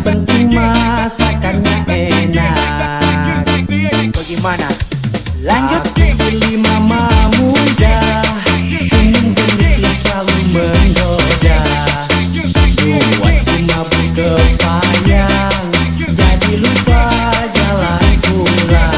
penting masakannya enak. Bagaimana? Lanjut. Aku pilih mama muda, senyum gendutnya selalu menggoda. Buatku mabuk kepayang, jadi lupa jalan pulang.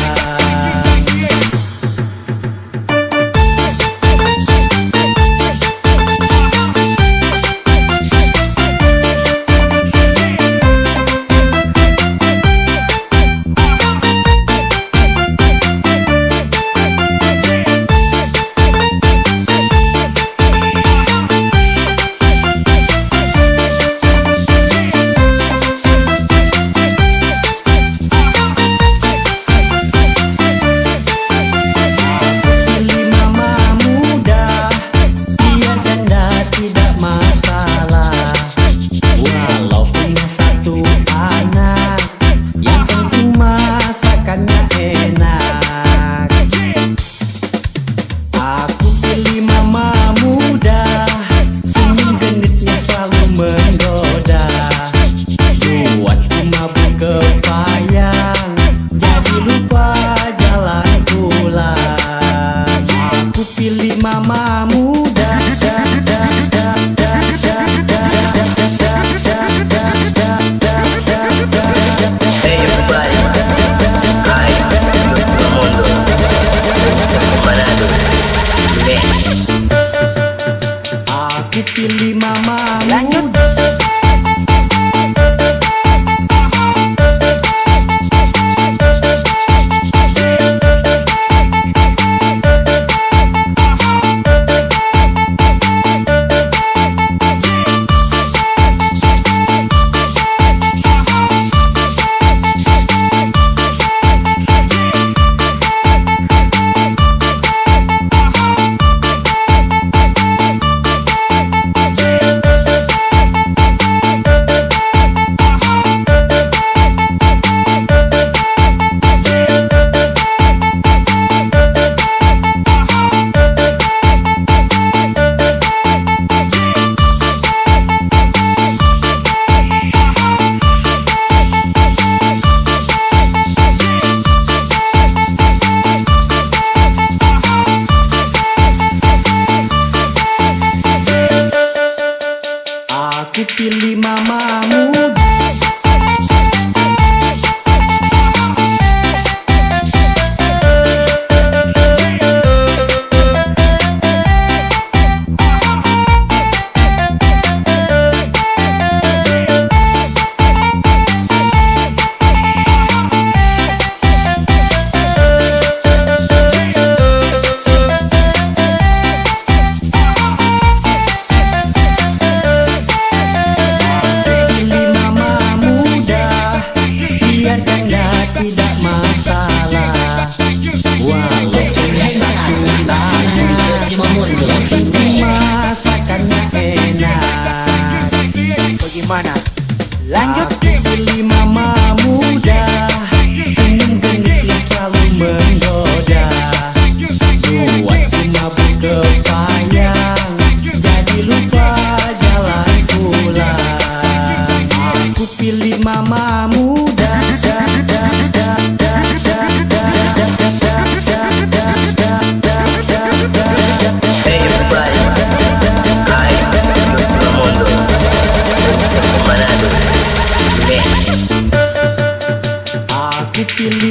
Mama muda, Hey everybody, I Luis Ramondo, producer Manado. Next. aku pilih mama Lanjut. muda. Aku pilih mama muda. Tidak masalah, walaupun yang penting masakannya enak. Bagaimana? Lanjut. Aku pilih mama muda, senyum gendutnya selalu menggoda. Buatku mabuk kepayang, jadi lupa jalan pulang. Aku pilih mama muda. Hey everybody, I Luis Ramondo, producer Manado. Next. Aku pilih